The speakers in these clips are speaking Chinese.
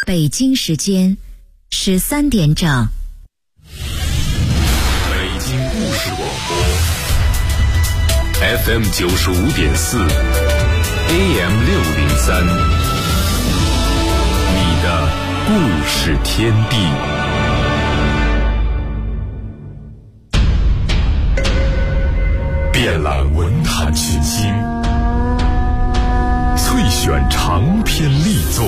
北京时间13点整。 北京故事广播 FM 95.4 AM 603，你的故事天地。遍览文坛群星，萃选长篇力作，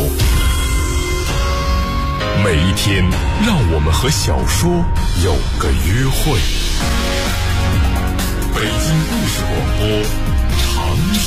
每一天让我们和小说有个约会。北京故事广播，长寿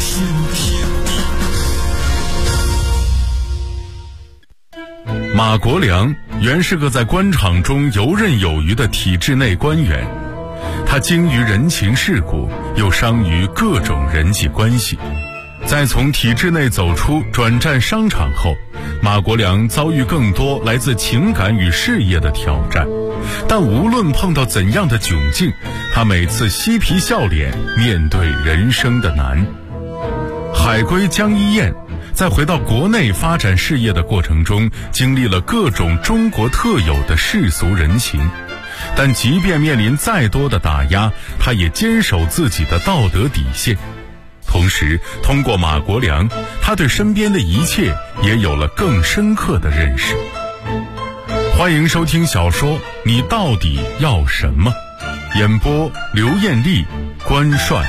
天地。马国良原是个在官场中游刃有余的体制内官员，他精于人情世故，又商于各种人际关系。在从体制内走出转战商场后，马国良遭遇更多来自情感与事业的挑战，但无论碰到怎样的窘境，他每次嬉皮笑脸面对人生的难。海归江一燕在回到国内发展事业的过程中，经历了各种中国特有的世俗人情，但即便面临再多的打压，他也坚守自己的道德底线。同时通过马国良，他对身边的一切也有了更深刻的认识。欢迎收听小说《你到底要什么》，演播刘艳丽、关帅。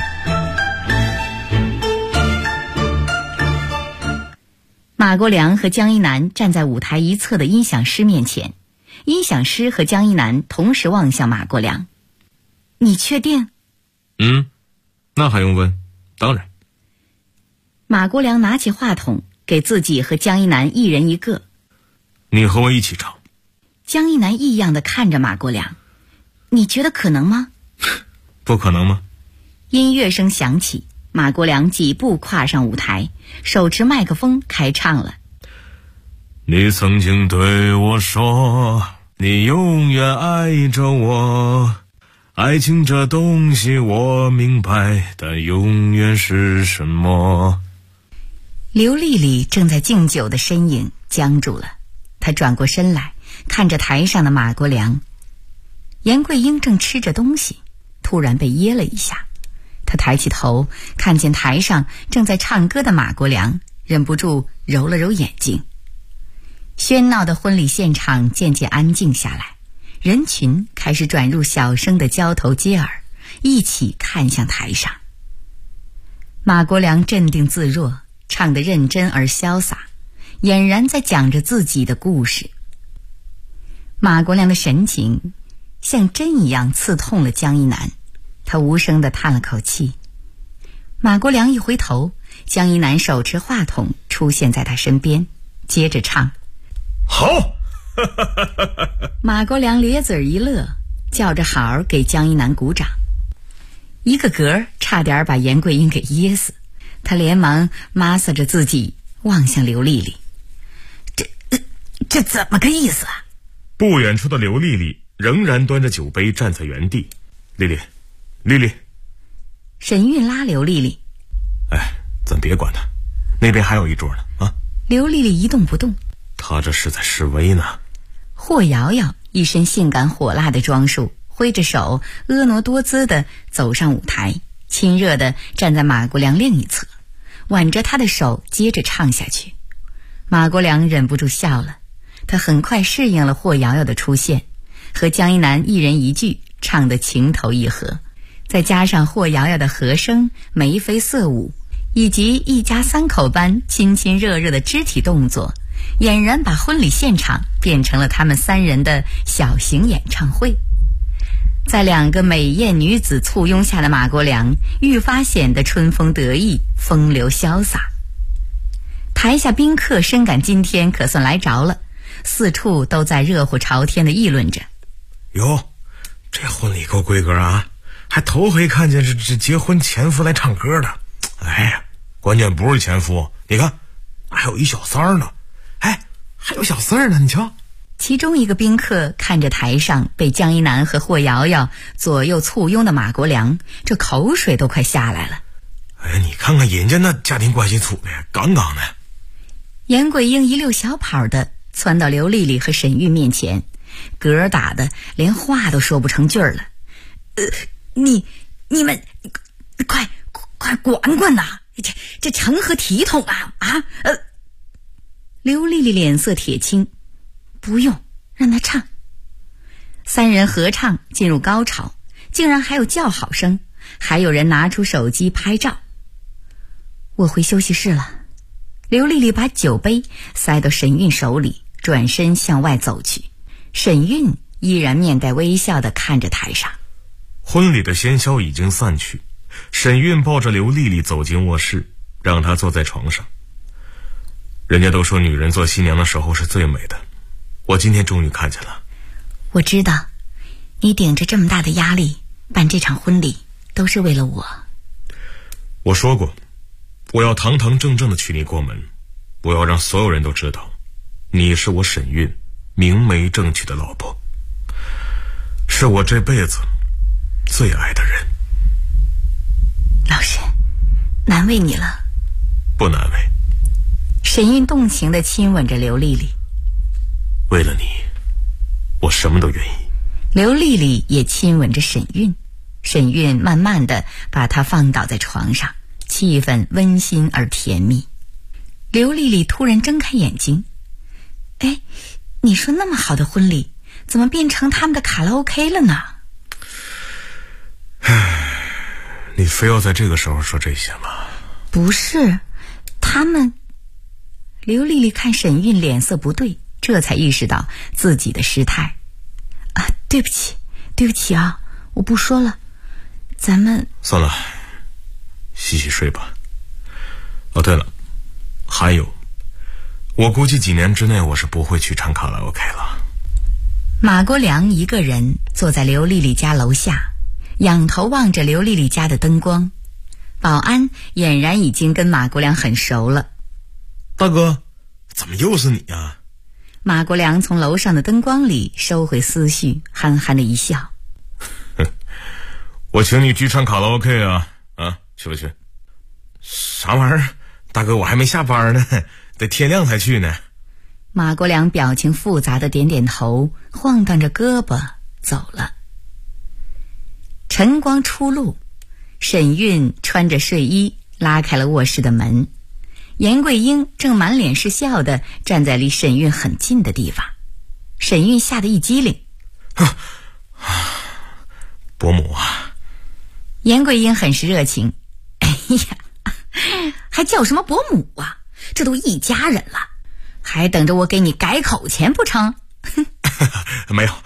马国良和江一南站在舞台一侧的音响师面前，音响师和江一南同时望向马国良。你确定？ 那还用问？当然。 马国良拿起话筒，给自己和江一南一人一个。 你和我一起唱。 江一南异样地看着马国良，你觉得可能吗？ 不可能吗？ 音乐声响起，马国良几步跨上舞台，手持麦克风开唱了。 你曾经对我说，你永远爱着我，爱情这东西我明白，但永远是什么？ 刘丽丽正在敬酒的身影僵住了，她转过身来看着台上的马国良。严桂英正吃着东西，突然被噎了一下，她抬起头看见台上正在唱歌的马国良，忍不住揉了揉眼睛。喧闹的婚礼现场渐渐安静下来，人群开始转入小声的交头接耳，一起看向台上。马国良镇定自若，唱得认真而潇洒，俨然在讲着自己的故事。马国良的神情像针一样刺痛了江一南，他无声地叹了口气。马国良一回头，江一南手持话筒出现在他身边，接着唱。 好！ 马国良咧嘴一乐，叫着好给江一南鼓掌。一个嗝差点把严桂英给噎死，他连忙抹挲着自己，望向刘丽丽。这怎么个意思啊？ 不远处的刘丽丽仍然端着酒杯站在原地。丽丽。 沈韵拉刘丽丽。 咱别管他，那边还有一桌呢啊！ 刘丽丽一动不动。 他这是在示威呢。 霍瑶瑶一身性感火辣的装束，挥着手婀娜多姿地走上舞台，亲热地站在马国良另一侧，挽着他的手接着唱下去。马国良忍不住笑了，他很快适应了霍瑶瑶的出现，和江一南一人一句唱得情投意合，再加上霍瑶瑶的和声、眉飞色舞，以及一家三口般亲亲热热的肢体动作，俨然把婚礼现场变成了他们三人的小型演唱会。在两个美艳女子簇拥下的马国良愈发显得春风得意，风流潇洒。台下宾客深感今天可算来着了，四处都在热火朝天地议论着。 哟，这婚礼够规格啊，还头回看见这结婚前夫来唱歌的。关键不是前夫，你看还有一小三儿呢。还有小四儿呢，你瞧。 其中一个宾客看着台上被江一南和霍瑶瑶左右簇拥的马国良，这口水都快下来了。 你看看人家那家庭关系处的杠杠的。 严桂英一溜小跑的窜到刘丽丽和沈玉面前，嗝打的连话都说不成句儿了。你们快管管呐！这成何体统啊！刘丽丽脸色铁青，不用，让她唱。三人合唱进入高潮，竟然还有叫好声，还有人拿出手机拍照。我回休息室了。刘丽丽把酒杯塞到沈韵手里，转身向外走去。沈韵依然面带微笑地看着台上。 婚礼的喧嚣已经散去，沈韵抱着刘丽丽走进卧室，让她坐在床上。人家都说女人做新娘的时候是最美的，我今天终于看见了。 我知道，你顶着这么大的压力办这场婚礼，都是为了我。 我说过，我要堂堂正正的娶你过门，我要让所有人都知道，你是我沈韵明媒正娶的老婆，是我这辈子最爱的人。 老沈，难为你了。 不难为。 沈韵动情地亲吻着刘丽丽。 为了你，我什么都愿意。 刘丽丽也亲吻着沈韵。沈韵慢慢地把她放倒在床上，气氛温馨而甜蜜。刘丽丽突然睁开眼睛，你说那么好的婚礼，怎么变成他们的卡拉 OK 了呢？ 你非要在这个时候说这些吗？ 不是，他们。刘丽丽看沈韵脸色不对，这才意识到自己的失态。对不起啊，我不说了，咱们算了，洗洗睡吧。哦，对了，还有，我估计几年之内我是不会去唱卡拉 OK 了。 马国良一个人坐在刘丽丽家楼下，仰头望着刘丽丽家的灯光。保安俨然已经跟马国良很熟了。 大哥，怎么又是你啊？ 马国良从楼上的灯光里收回思绪，憨憨的一笑。 我请你去唱卡拉 OK 啊，去不去？啥玩意儿？大哥，我还没下班呢，得天亮才去呢。 马国良表情复杂的点点头，晃荡着胳膊走了。晨光初露，沈韵穿着睡衣拉开了卧室的门。严桂英正满脸是笑地站在离沈韵很近的地方。沈韵吓得一激灵。 伯母啊！ 严桂英很是热情。还叫什么伯母啊？这都一家人了，还等着我给你改口钱不成？ 没有。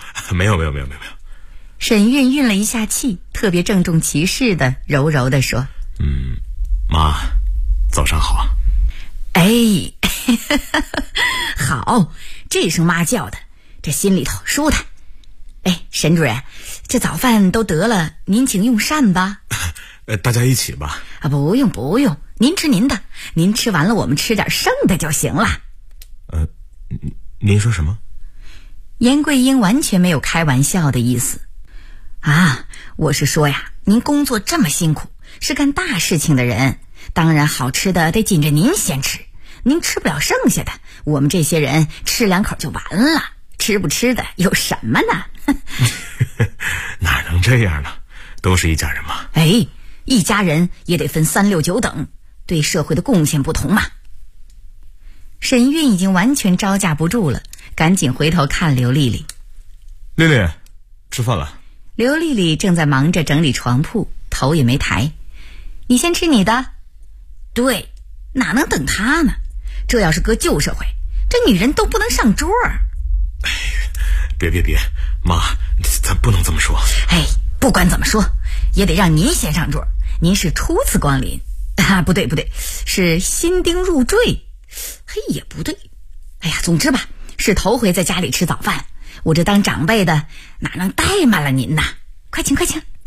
沈韵运了一下气，特别郑重其事的柔柔地说： 妈，早上好。 好，这声妈叫的，这心里头舒坦。沈主任，这早饭都得了，您请用膳吧。 大家一起吧。 不用，您吃您的，您吃完了我们吃点剩的就行了。 您说什么？ 严桂英完全没有开玩笑的意思。我是说呀，您工作这么辛苦，是干大事情的人，当然好吃的得紧着您先吃，您吃不了剩下的，我们这些人吃两口就完了，吃不吃的有什么呢？ 哪能这样呢？都是一家人嘛。 一家人也得分3、6、9等，对社会的贡献不同嘛。沈韵已经完全招架不住了，赶紧回头看刘丽丽。 丽丽，吃饭了。 刘丽丽正在忙着整理床铺，头也没抬。你先吃你的。对，哪能等她呢？这要是搁旧社会，这女人都不能上桌。 别，妈，咱不能这么说。 不管怎么说，也得让您先上桌。您是初次光临不对，是新丁入赘。也不对。总之吧，是头回在家里吃早饭，我这当长辈的哪能怠慢了您呐？快请。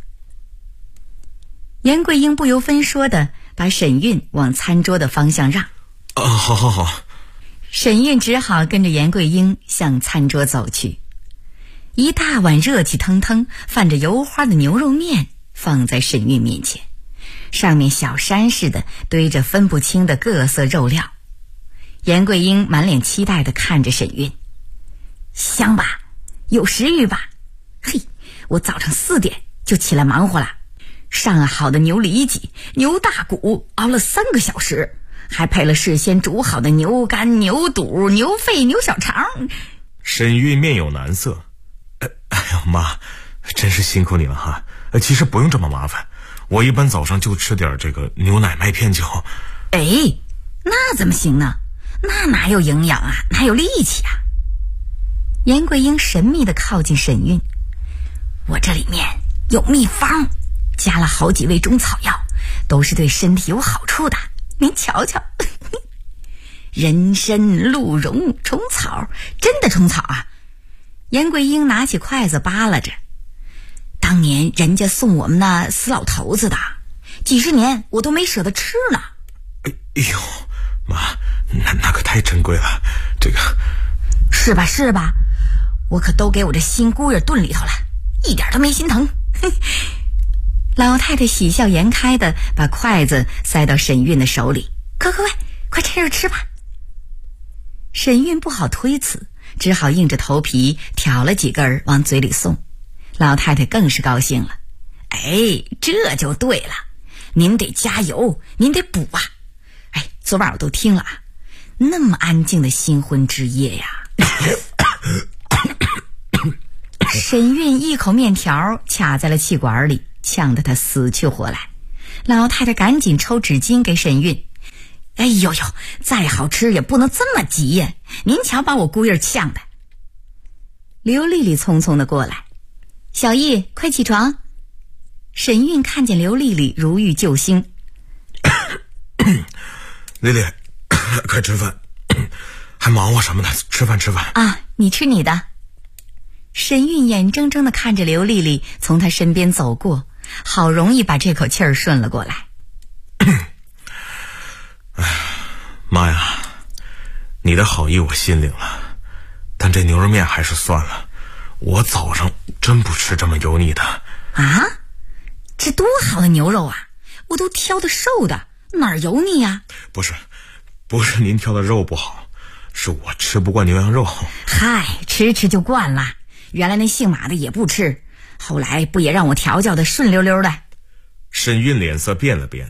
严桂英不由分说的把沈韵往餐桌的方向让。 好。 沈韵只好跟着严桂英向餐桌走去。一大碗热气腾腾泛着油花的牛肉面放在沈韵面前，上面小山似的堆着分不清的各色肉料。 严桂英满脸期待地看着沈韵。香吧，有食欲吧？嘿，我早上4点就起来忙活了，上了好的牛里脊、牛大骨，熬了3个小时，还配了事先煮好的牛肝、牛肚、牛肺、牛小肠。 沈韵面有难色。哎呀妈，真是辛苦你了哈。其实不用这么麻烦，我一般早上就吃点这个牛奶麦片就。 哎，那怎么行呢？那哪有营养啊，哪有力气啊？严桂英神秘地靠近沈韵，我这里面有秘方，加了好几味中草药，都是对身体有好处的，您瞧瞧。人参、鹿茸、虫草，真的虫草啊！严桂英拿起筷子扒拉着，当年人家送我们那死老头子的，几十年我都没舍得吃呢。 哎呦妈，那可太珍贵了，这个是吧是吧，我可都给我这新姑爷炖里头了，一点都没心疼。老太太喜笑颜开的把筷子塞到沈韵的手里，快趁热吃吧。沈韵不好推辞，只好硬着头皮挑了几根往嘴里送。老太太更是高兴了，哎，这就对了，您得加油，您得补啊。哎，昨晚我都听了啊，那么安静的新婚之夜呀。沈韵一口面条卡在了气管里，呛得她死去活来。老太太赶紧抽纸巾给沈韵，哎呦呦，再好吃也不能这么急呀，您瞧把我姑爷呛的。刘丽丽匆匆地过来，小姨快起床。沈韵看见刘丽丽如遇救星。 丽丽，快吃饭，还忙活什么呢？吃饭啊，你吃你的。沈韵眼睁睁地看着刘丽丽从她身边走过，好容易把这口气儿顺了过来。 哎呀，妈呀，你的好意我心领了，但这牛肉面还是算了，我早上真不吃这么油腻的。 啊？这多好的牛肉啊，我都挑的瘦的，哪儿油腻呀？ 不是您挑的肉不好，是我吃不惯牛羊肉。 嗨，吃就惯了，原来那姓马的也不吃，后来不也让我调教的顺溜溜的。 沈韵脸色变了变。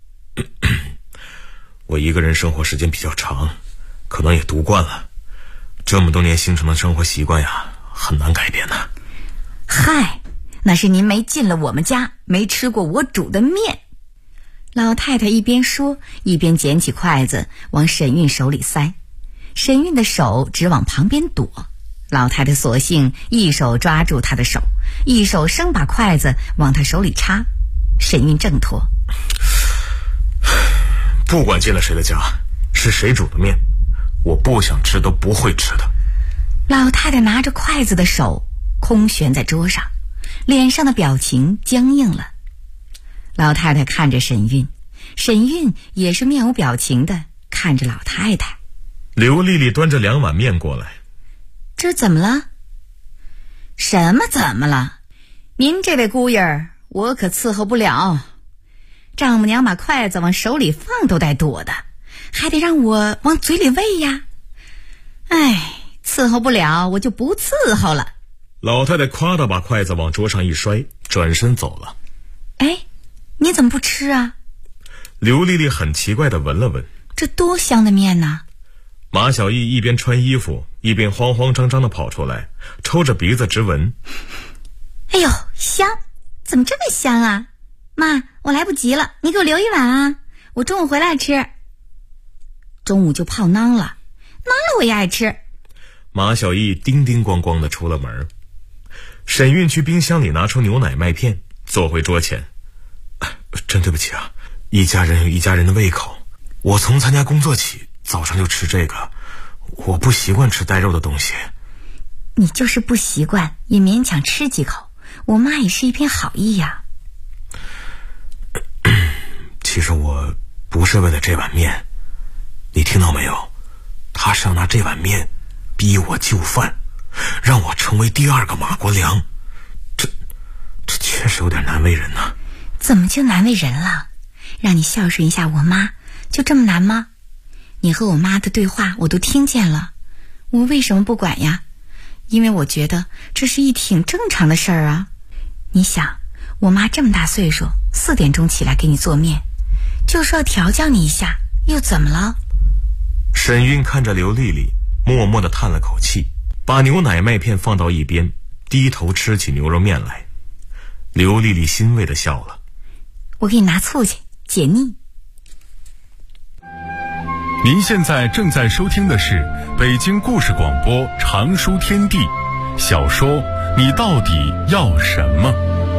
我一个人生活时间比较长，可能也读惯了，这么多年形成的生活习惯呀，很难改变的。 嗨，那是您没进了我们家，没吃过我煮的面。老太太一边说，一边捡起筷子往沈韵手里塞。沈韵的手只往旁边躲，老太太索性一手抓住她的手，一手生把筷子往她手里插。沈韵挣脱。 不管进了谁的家，是谁煮的面，我不想吃都不会吃的。 老太太拿着筷子的手空悬在桌上，脸上的表情僵硬了。老太太看着沈韵，沈韵也是面无表情的看着老太太。 刘丽丽端着2碗面过来。 这怎么了？什么怎么了？您这位姑爷我可伺候不了，丈母娘把筷子往手里放都带躲的，还得让我往嘴里喂呀。哎，伺候不了我就不伺候了。 老太太夸地把筷子往桌上一摔，转身走了。 哎，你怎么不吃啊？ 刘丽丽很奇怪地闻了闻， 这多香的面呢。 马小艺一边穿衣服一边慌慌张张地跑出来，抽着鼻子直闻。 哎呦，香，怎么这么香啊？妈，我来不及了，你给我留一碗啊，我中午回来吃。中午就泡馕了我也爱吃。 马小艺叮叮咣咣地出了门。沈韵去冰箱里拿出牛奶麦片，坐回桌前。真对不起啊，一家人有一家人的胃口，我从参加工作起早上就吃这个，我不习惯吃带肉的东西。 你就是不习惯也勉强吃几口，我妈也是一片好意呀。 其实我不是为了这碗面，你听到没有？他是要拿这碗面逼我就范，让我成为第2个马国良。这确实有点难为人呐。 怎么就难为人了？让你孝顺一下我妈就这么难吗？ 你和我妈的对话我都听见了，我为什么不管呀？因为我觉得这是一挺正常的事儿啊。你想，我妈这么大岁数，4点钟起来给你做面，就是要调教你一下，又怎么了？ 沈韵看着刘丽丽，默默地叹了口气，把牛奶麦片放到一边，低头吃起牛肉面来。刘丽丽欣慰地笑了。 我给你拿醋去，解腻。 您现在正在收听的是北京故事广播长书天地小说《你到底要什么》。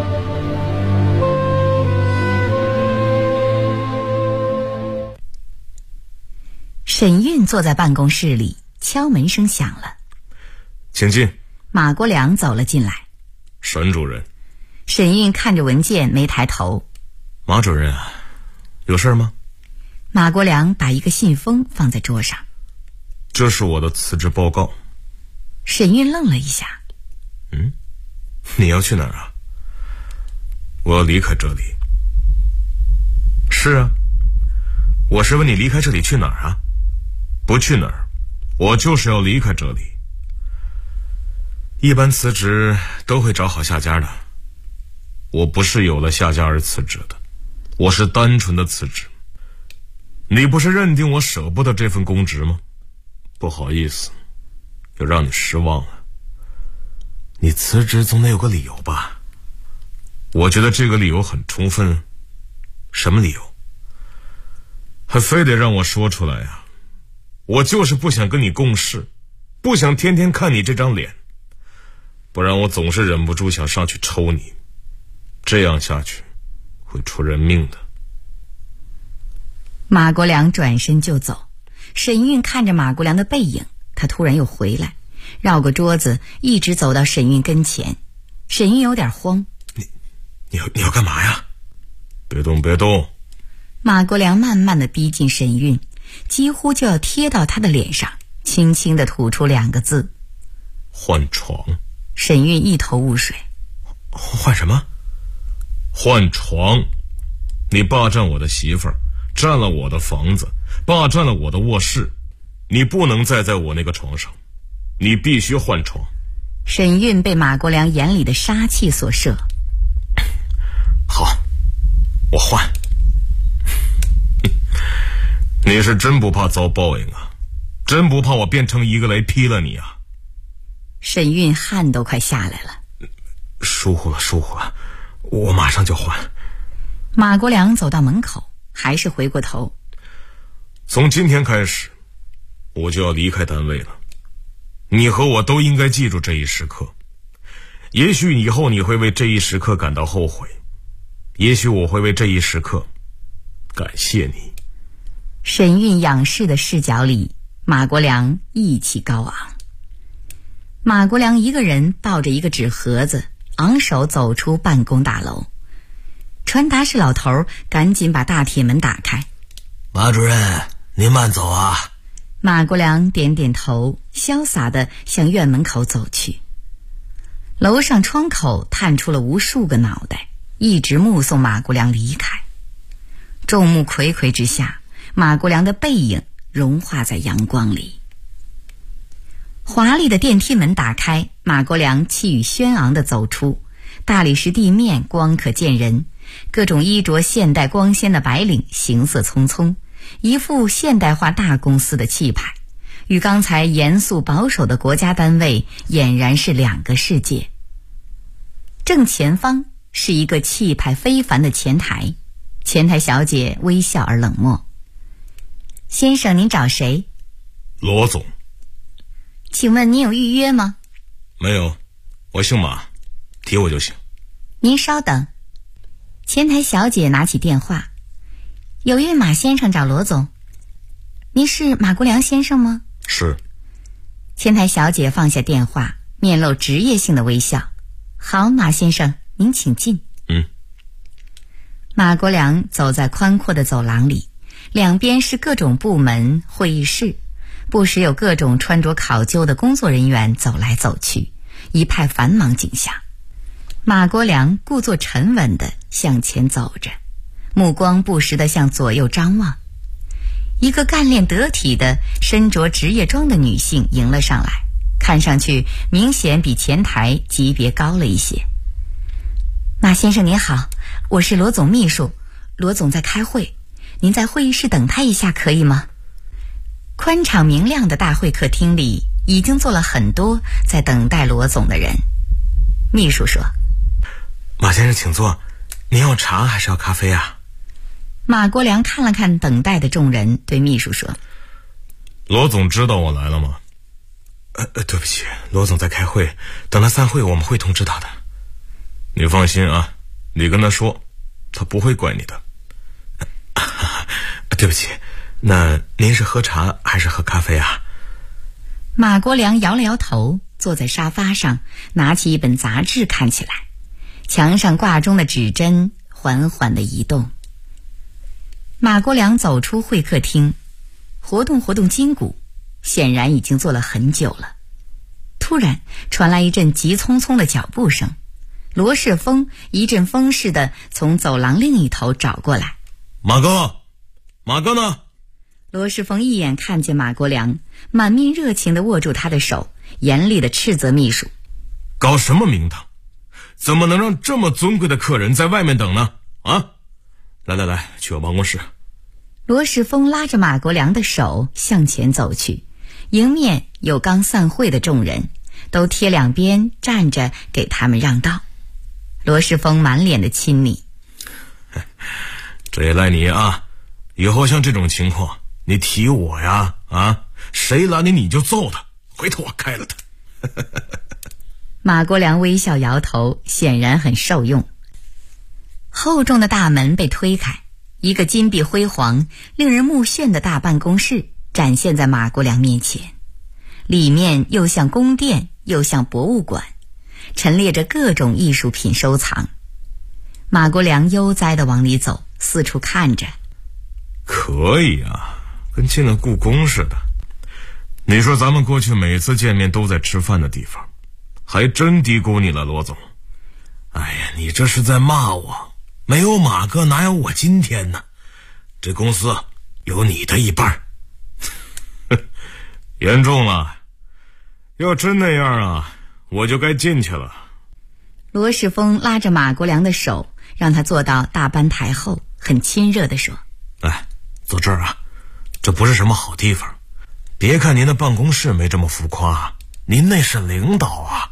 沈韵坐在办公室里，敲门声响了。 请进。 马国良走了进来。 沈主任。 沈韵看着文件没抬头。 马主任啊，有事吗？ 马国良把一个信封放在桌上。 这是我的辞职报告。 沈韵愣了一下。 你要去哪儿啊？我要离开这里。是啊，我是问你离开这里去哪儿啊？不去哪儿，我就是要离开这里。一般辞职都会找好下家的，我不是有了下家而辞职的，我是单纯的辞职。你不是认定我舍不得这份公职吗？不好意思，又让你失望了。你辞职总得有个理由吧？我觉得这个理由很充分。什么理由？还非得让我说出来啊？我就是不想跟你共事，不想天天看你这张脸，不然我总是忍不住想上去抽你，这样下去会出人命的。 马国良转身就走。沈韵看着马国良的背影，他突然又回来，绕过桌子，一直走到沈韵跟前。沈韵有点慌。 你要干嘛呀？别动别动。 马国良慢慢地逼近沈韵，几乎就要贴到他的脸上，轻轻地吐出2个字： 换床。 沈韵一头雾水。 换什么？换床。你霸占我的媳妇儿，占了我的房子，霸占了我的卧室，你不能再在我那个床上，你必须换床。 沈韵被马国良眼里的杀气所摄。 好，我换。你是真不怕遭报应啊？真不怕我变成一个雷劈了你啊？ 沈韵汗都快下来了。 疏忽了，我马上就换。 马国良走到门口，还是回过头。 从今天开始，我就要离开单位了。你和我都应该记住这一时刻。也许以后你会为这一时刻感到后悔，也许我会为这一时刻感谢你。 沈韵仰视的视角里，马国良意气高昂。马国良一个人抱着一个纸盒子，昂首走出办公大楼。传达室老头赶紧把大铁门打开。 马主任，您慢走啊。 马国良点点头，潇洒地向院门口走去。楼上窗口探出了无数个脑袋，一直目送马国良离开。众目睽睽之下，马国良的背影融化在阳光里。华丽的电梯门打开，马国良气宇轩昂地走出。大理石地面光可见人，各种衣着现代光鲜的白领行色匆匆，一副现代化大公司的气派，与刚才严肃保守的国家单位俨然是2个世界。正前方是一个气派非凡的前台，前台小姐微笑而冷漠。先生，您找谁？ 罗总。 请问您有预约吗？ 没有，我姓马，提我就行。 您稍等。前台小姐拿起电话，有一位马先生找罗总。您是马国良先生吗？ 是。 前台小姐放下电话，面露职业性的微笑。好，马先生，您请进。马国良走在宽阔的走廊里，两边是各种部门会议室，不时有各种穿着考究的工作人员走来走去，一派繁忙景象。马国良故作沉稳地向前走着，目光不时地向左右张望。 一个干练得体的身着职业装的女性迎了上来，看上去明显比前台级别高了一些。马先生您好，我是罗总秘书，罗总在开会，您在会议室等他一下可以吗？宽敞明亮的大会客厅里已经坐了很多在等待罗总的人。秘书说： 马先生请坐，您要茶还是要咖啡啊？ 马国良看了看等待的众人，对秘书说： 罗总知道我来了吗？对不起，罗总在开会，等他散会我们会通知他的。你放心啊，你跟他说，他不会怪你的。对不起，那您是喝茶还是喝咖啡啊？ 马国良摇了摇头，坐在沙发上，拿起一本杂志看起来，墙上挂钟的指针缓缓地移动。马国良走出会客厅，活动活动筋骨，显然已经坐了很久了。突然传来一阵急匆匆的脚步声，罗世峰一阵风似的从走廊另一头找过来。 马哥呢？ 罗世峰一眼看见马国良，满面热情地握住他的手，严厉地斥责秘书： 搞什么名堂？怎么能让这么尊贵的客人在外面等呢？啊！来，去我办公室。 罗世峰拉着马国良的手向前走去，迎面有刚散会的众人，都贴两边站着给他们让道。罗世峰满脸的亲昵： 这也赖你啊！以后像这种情况，你提我呀，谁拦你就揍他，回头我开了他。 马国良微笑摇头，显然很受用。厚重的大门被推开，一个金碧辉煌、令人目眩的大办公室展现在马国良面前。里面又像宫殿，又像博物馆，陈列着各种艺术品收藏。马国良悠哉地往里走，四处看着。 可以啊，跟进了故宫似的。你说咱们过去每次见面都在吃饭的地方，还真低估你了，罗总。哎呀，你这是在骂我。没有马哥哪有我今天呢？这公司有你的一半。严重了，要真那样啊，我就该进去了。 罗世峰拉着马国良的手，让他坐到大班台后，很亲热地说： 来，坐这儿啊，这不是什么好地方。别看您的办公室没这么浮夸，您那是领导啊。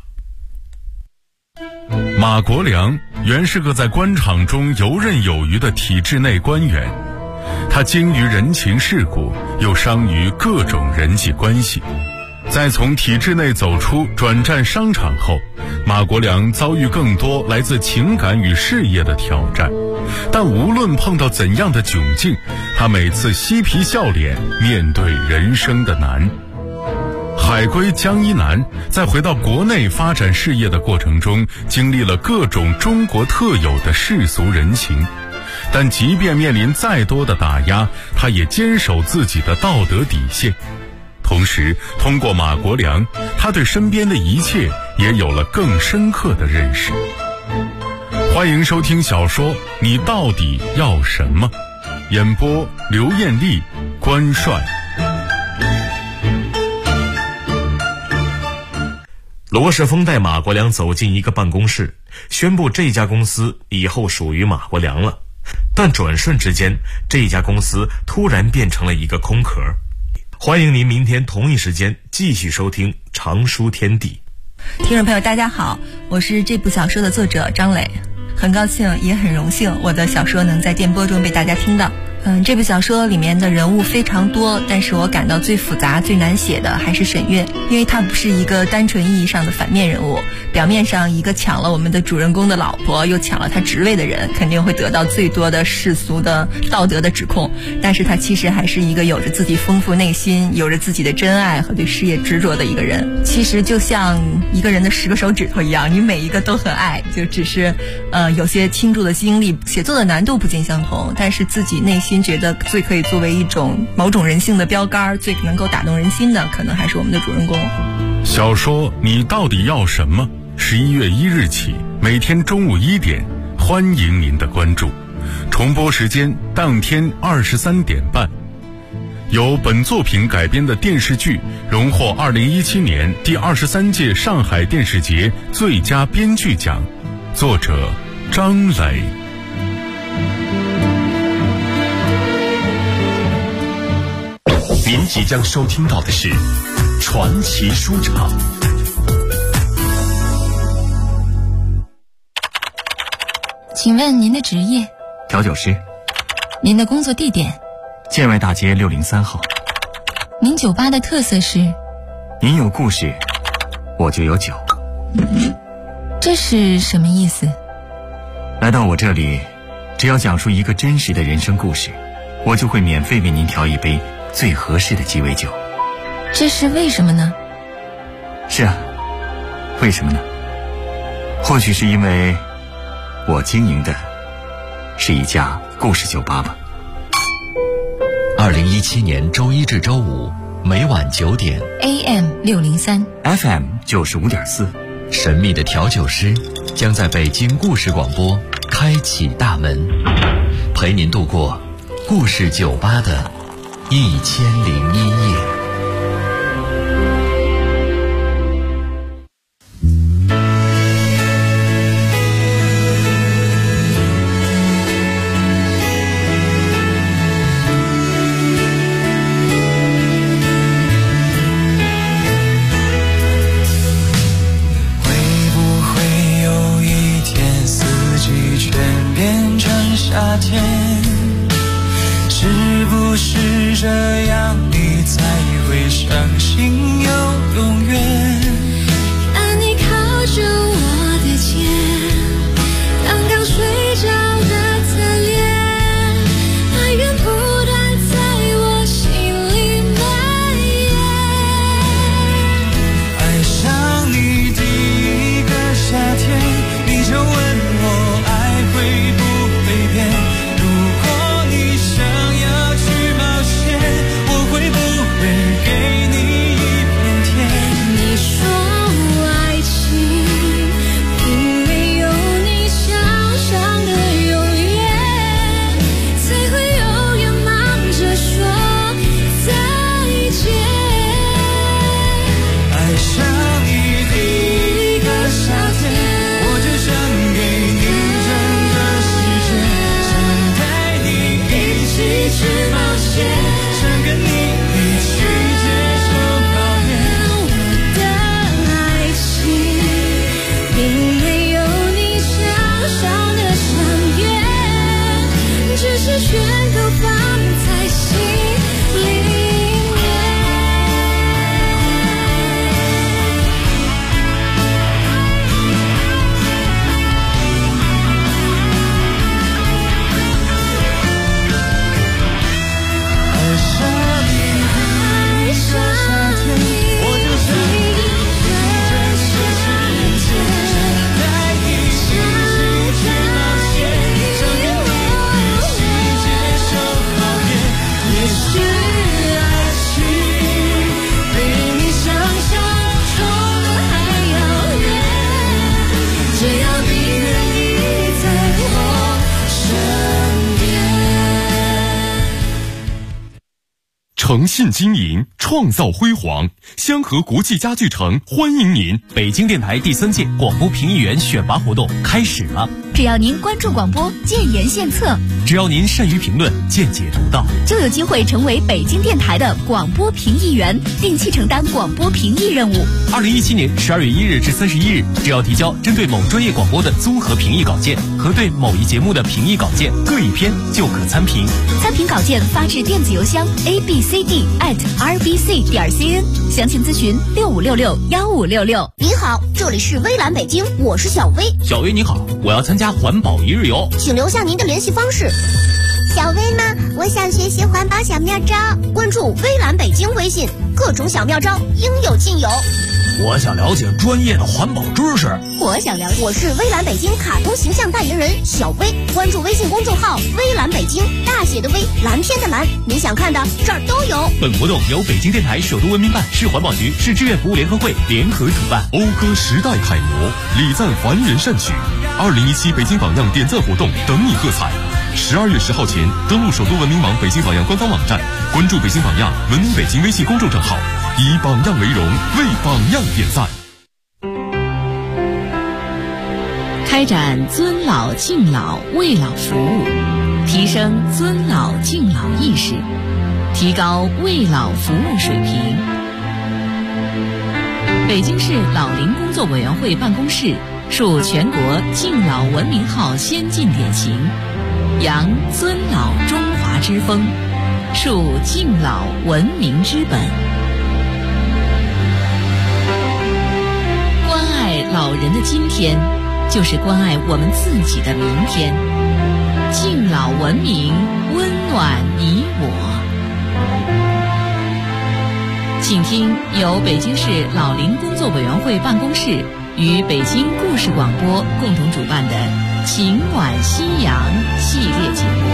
马国良原是个在官场中游刃有余的体制内官员，他精于人情世故，又商于各种人际关系。在从体制内走出转战商场后，马国良遭遇更多来自情感与事业的挑战，但无论碰到怎样的窘境，他每次嬉皮笑脸面对人生的难。海归江一南在回到国内发展事业的过程中，经历了各种中国特有的世俗人情，但即便面临再多的打压，他也坚守自己的道德底线。同时通过马国良，他对身边的一切也有了更深刻的认识。欢迎收听小说《你到底要什么》，演播刘艳丽、关帅。 罗世峰带马国良走进一个办公室，宣布这家公司以后属于马国良了。但转瞬之间，这家公司突然变成了一个空壳。欢迎您明天同一时间继续收听《长书天地》。 听众朋友大家好，我是这部小说的作者张磊，很高兴也很荣幸我的小说能在电波中被大家听到。这部小说里面的人物非常多，但是我感到最复杂最难写的还是沈月，因为她不是一个单纯意义上的反面人物。表面上一个抢了我们的主人公的老婆又抢了他职位的人，肯定会得到最多的世俗的道德的指控，但是他其实还是一个有着自己丰富内心，有着自己的真爱和对事业执着的一个人。其实就像一个人的10个手指头一样，你每一个都很爱，就只是有些倾注的精力，写作的难度不尽相同，但是自己内心觉得最可以作为一种某种人性的标杆，最能够打动人心的，可能还是我们的主人公。 小说《你到底要什么》11月1日起，每天中午1点，欢迎您的关注。重播时间当天23点半。 由本作品改编的电视剧荣获2017年第23届上海电视节最佳编剧奖，作者张磊。 您即将收听到的是传奇书场。 请问您的职业？ 调酒师。 您的工作地点？ 建外大街603号。 您酒吧的特色是？ 您有故事，我就有酒。 这是什么意思？ 来到我这里，只要讲述一个真实的人生故事，我就会免费为您调一杯最合适的鸡尾酒。 这是为什么呢？ 是啊，为什么呢？或许是因为我经营的是一家故事酒吧吧。 2017年周一至周五每晚9点 AM 603 FM 95.4， 神秘的调酒师将在北京故事广播开启大门，陪您度过故事酒吧的1001夜。诚信经营，创造辉煌。香河国际家具城欢迎您！ 北京电台第3届广播评议员选拔活动开始了。 只要您关注广播，建言献策； 只要您善于评论，见解独到， 就有机会成为北京电台的广播评议员，定期承担广播评议任务。 2017年12月1日至31日，只要提交针对某专业广播的综合评议稿件和对某一节目的评议稿件各一篇，就可参评。 参评稿件发至电子邮箱 abcd@rbc.cn， 详情咨询65661566。 您好，这里是微蓝北京，我是小薇。 小薇你好，我要参加环保一日游， 请留下您的联系方式。 小薇呢？我想学习环保小妙招， 关注微蓝北京微信，各种小妙招应有尽有。 我想了解专业的环保知识。 我是微蓝北京卡通形象代言人小薇，关注微信公众号微蓝北京，大写的微，蓝天的蓝，你想看的这儿都有。 本活动由北京电台首都文明办、市环保局、市志愿服务联合会联合主办。 讴歌时代楷模，礼赞凡人善举，2017北京榜样点赞活动等你喝彩。 12月10号前登录首都文明网北京榜样官方网站，关注北京榜样文明北京微信公众账号，以榜样为荣，为榜样点赞。 开展尊老敬老为老服务，提升尊老敬老意识，提高为老服务水平。北京市老龄工作委员会办公室树全国敬老文明号先进典型，扬尊老中华之风，树敬老文明之本。关爱老人的今天，就是关爱我们自己的明天。敬老文明，温暖你我。请听由北京市老龄工作委员会办公室与北京故事广播共同主办的《情暖夕阳》系列节目。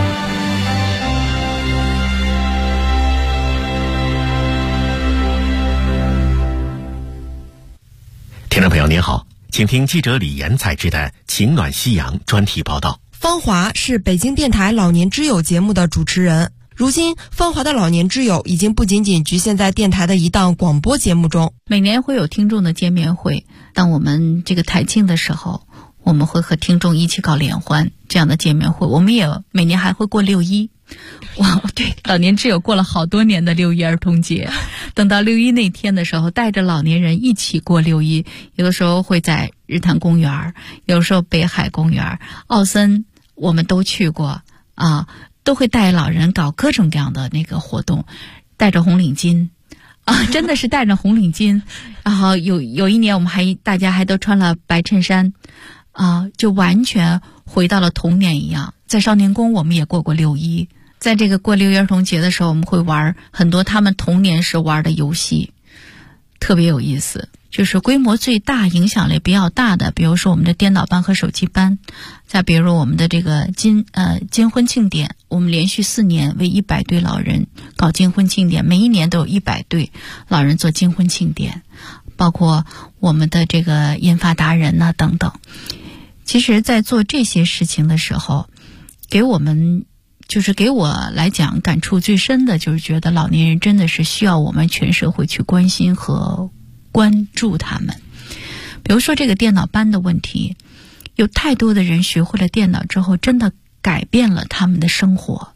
听众朋友您好，请听记者李岩采制的《情暖夕阳》专题报道。 芳华是北京电台老年之友节目的主持人。如今，芳华的老年之友已经不仅仅局限在电台的一档广播节目中。 每年会有听众的见面会，当我们这个台庆的时候，我们会和听众一起搞联欢这样的见面会。我们也每年还会过6·1。哇，对，老年之友过了好多年的6·1儿童节。等到6·1那天的时候，带着老年人一起过6·1，有的时候会在日坛公园，有的时候北海公园、奥森，我们都去过啊。都会带老人搞各种各样的那个活动，带着红领巾啊，真的是带着红领巾。然后有一年我们大家还都穿了白衬衫啊，就完全回到了童年一样。在少年宫我们也过6·1，在这个过6·1儿童节的时候，我们会玩很多他们童年时玩的游戏，特别有意思。就是规模最大、影响力比较大的，比如说我们的电脑班和手机班，再比如我们的这个金婚庆典，我们连续4年为100对老人搞金婚庆典，每一年都有100对老人做金婚庆典，包括我们的这个银发达人呐等等。其实在做这些事情的时候，给我来讲感触最深的就是觉得老年人真的是需要我们全社会去关心和关注他们。比如说这个电脑班的问题，有太多的人学会了电脑之后真的改变了他们的生活。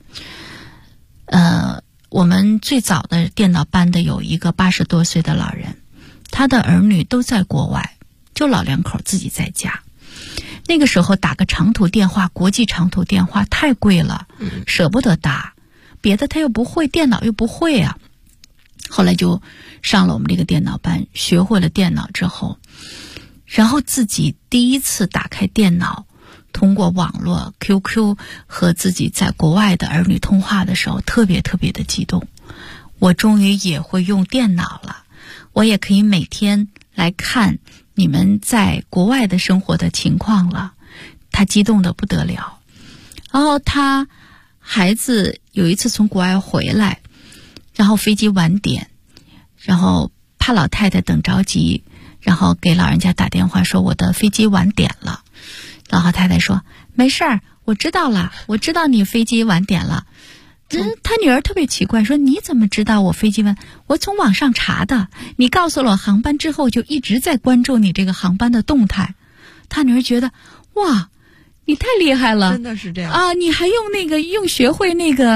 我们最早的电脑班的有一个80多岁的老人，他的儿女都在国外，就老两口自己在家。那个时候打个长途电话，国际长途电话太贵了，舍不得打，别的他又不会，电脑又不会啊。后来就上了我们这个电脑班，学会了电脑之后，然后自己第一次打开电脑，通过网络 QQ 和自己在国外的儿女通话的时候，特别特别的激动。我终于也会用电脑了，我也可以每天来看你们在国外的生活的情况了。他激动得不得了。然后他孩子有一次从国外回来，然后飞机晚点，然后怕老太太等着急，然后给老人家打电话说我的飞机晚点了。老太太说没事儿，我知道了，我知道你飞机晚点了。他女儿特别奇怪，说你怎么知道我飞机晚？我从网上查的，你告诉了我航班之后，就一直在关注你这个航班的动态。他女儿觉得哇，你太厉害了， 真的是这样啊！你还用学会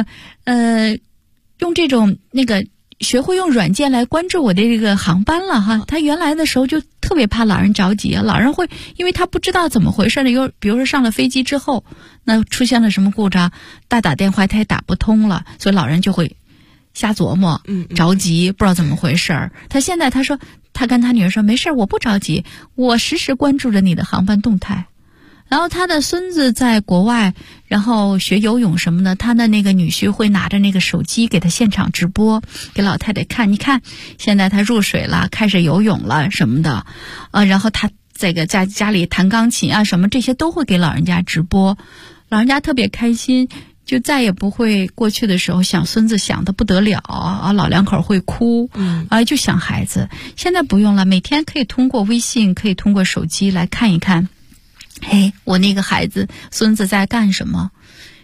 用这种学会用软件来关注我的这个航班了哈。他原来的时候就特别怕老人着急，老人会因为他不知道怎么回事呢，比如说上了飞机之后，那出现了什么故障，打电话他也打不通了，所以老人就会瞎琢磨，着急，不知道怎么回事。他现在他说，他跟他女儿说没事，我不着急，我时时关注着你的航班动态。然后他的孙子在国外，然后学游泳什么的，他的那个女婿会拿着那个手机给他现场直播，给老太太看，你看现在他入水了，开始游泳了什么的，然后他这个在家里弹钢琴啊什么，这些都会给老人家直播，老人家特别开心，就再也不会过去的时候想孙子想得不得了啊，老两口会哭，就想孩子。现在不用了，每天可以通过微信，可以通过手机来看一看。嘿，我那个孩子孙子在干什么？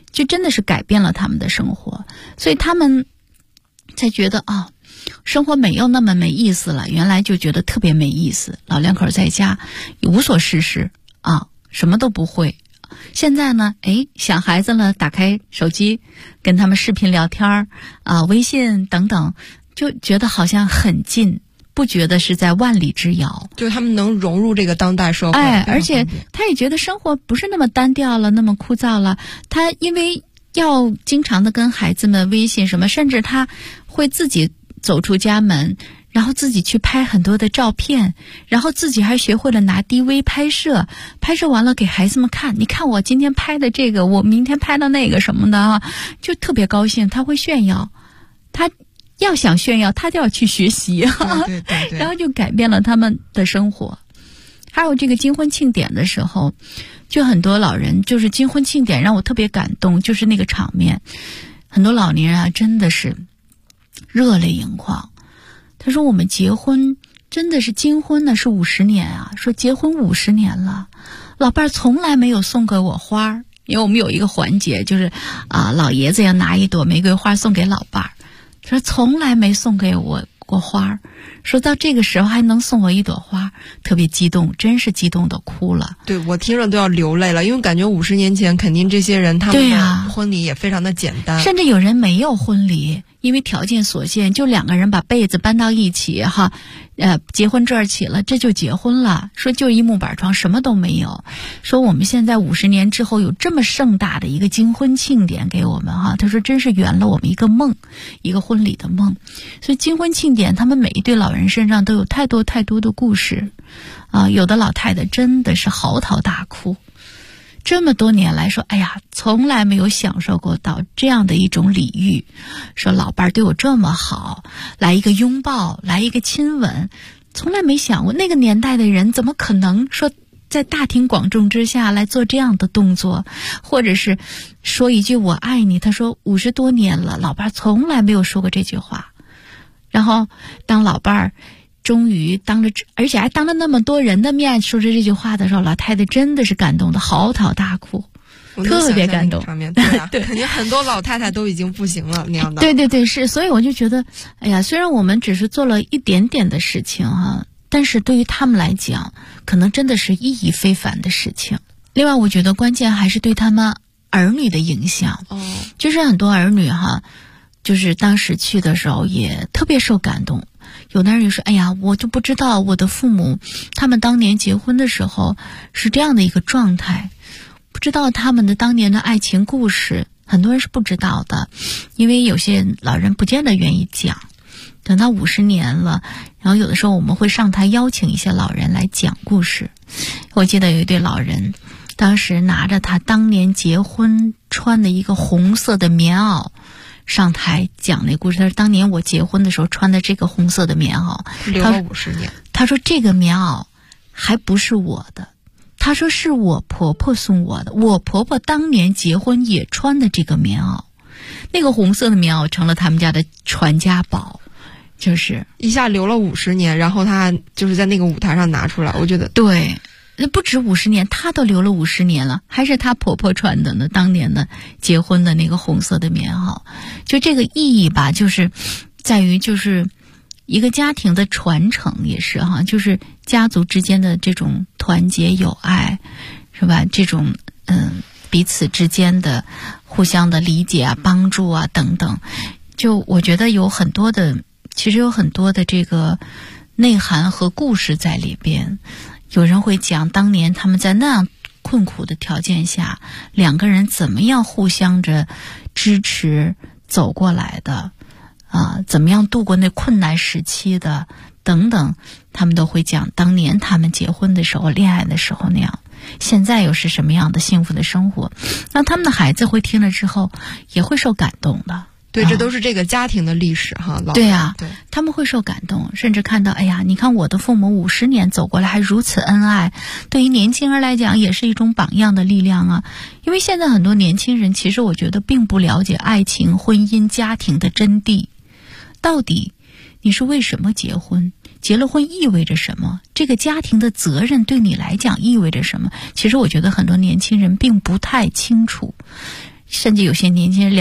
就真的是改变了他们的生活，所以他们才觉得生活没有那么没意思了。原来就觉得特别没意思，老两口在家无所事事什么都不会。现在呢，想孩子了，打开手机跟他们视频聊天微信等等，就觉得好像很近，不觉得是在万里之遥。 就他们能融入这个当代社会， 而且他也觉得生活不是那么单调了，那么枯燥了。他因为要经常的跟孩子们微信什么，甚至他会自己走出家门，然后自己去拍很多的照片，然后自己还学会了拿 DV 拍摄完了给孩子们看，你看我今天拍的这个，我明天拍的那个什么的就特别高兴。他会炫耀，他要想炫耀，他就要去学习对然后就改变了他们的生活。还有这个金婚庆典的时候，就很多老人，就是金婚庆典让我特别感动，就是那个场面，很多老年人真的是热泪盈眶。他说我们结婚真的是金婚呢是50年说结婚50年了，老伴儿从来没有送给我花，因为我们有一个环节就是老爷子要拿一朵玫瑰花送给老伴儿，他说从来没送给我过花，说到这个时候还能送我一朵花，特别激动，真是激动的哭了。 对，我听着都要流泪了，因为感觉50年前肯定这些人他们的婚礼也非常的简单， 甚至有人没有婚礼，因为条件所限，就2个人把被子搬到一起结婚证起了，这就结婚了。说就一木板床，什么都没有。说我们现在50年之后有这么盛大的一个金婚庆典给我们他说真是圆了我们一个梦，一个婚礼的梦。所以金婚庆典他们每一对老人身上都有太多太多的故事有的老太太真的是嚎啕大哭，这么多年来说从来没有享受过到这样的一种礼遇，说老伴儿对我这么好，来一个拥抱，来一个亲吻，从来没想过那个年代的人怎么可能说在大庭广众之下来做这样的动作，或者是说一句我爱你。他说50多年了，老伴儿从来没有说过这句话。然后当老伴儿终于而且还当着那么多人的面说着这句话的时候，老太太真的是感动的嚎啕大哭，特别感动。 对，肯定很多老太太都已经不行了那样的。 对，是，所以我就觉得，虽然我们只是做了一点点的事情但是对于他们来讲，可能真的是意义非凡的事情。另外，我觉得关键还是对他们儿女的影响。就是很多儿女就是当时去的时候也特别受感动。有的人就说我就不知道我的父母他们当年结婚的时候是这样的一个状态，不知道他们的当年的爱情故事，很多人是不知道的，因为有些老人不见得愿意讲。等到50年了，然后有的时候我们会上台邀请一些老人来讲故事。我记得有一对老人当时拿着他当年结婚穿的一个红色的棉袄上台讲那故事。他说当年我结婚的时候穿的这个红色的棉袄留了50年。 他说这个棉袄还不是我的，他说是我婆婆送我的，我婆婆当年结婚也穿的这个棉袄，那个红色的棉袄成了他们家的传家宝，就是一下留了50年，然后他就是在那个舞台上拿出来，我觉得对，不止50年，她都留了50年了，还是她婆婆穿的呢，当年的结婚的那个红色的棉袄。就这个意义吧，就是在于就是一个家庭的传承，也是就是家族之间的这种团结友爱，是吧？这种彼此之间的互相的理解帮助等等。就我觉得其实有很多的这个内涵和故事在里边。有人会讲当年他们在那样困苦的条件下，2个人怎么样互相着支持走过来的怎么样度过那困难时期的等等，他们都会讲当年他们结婚的时候恋爱的时候那样，现在又是什么样的幸福的生活。那他们的孩子会听了之后也会受感动的。 对，这都是这个家庭的历史对他们会受感动，甚至看到你看我的父母50年走过来还如此恩爱，对于年轻人来讲也是一种榜样的力量因为现在很多年轻人其实我觉得并不了解爱情、婚姻、家庭的真谛。到底你是为什么结婚？结了婚意味着什么？这个家庭的责任对你来讲意味着什么？其实我觉得很多年轻人并不太清楚。 甚至有些年轻人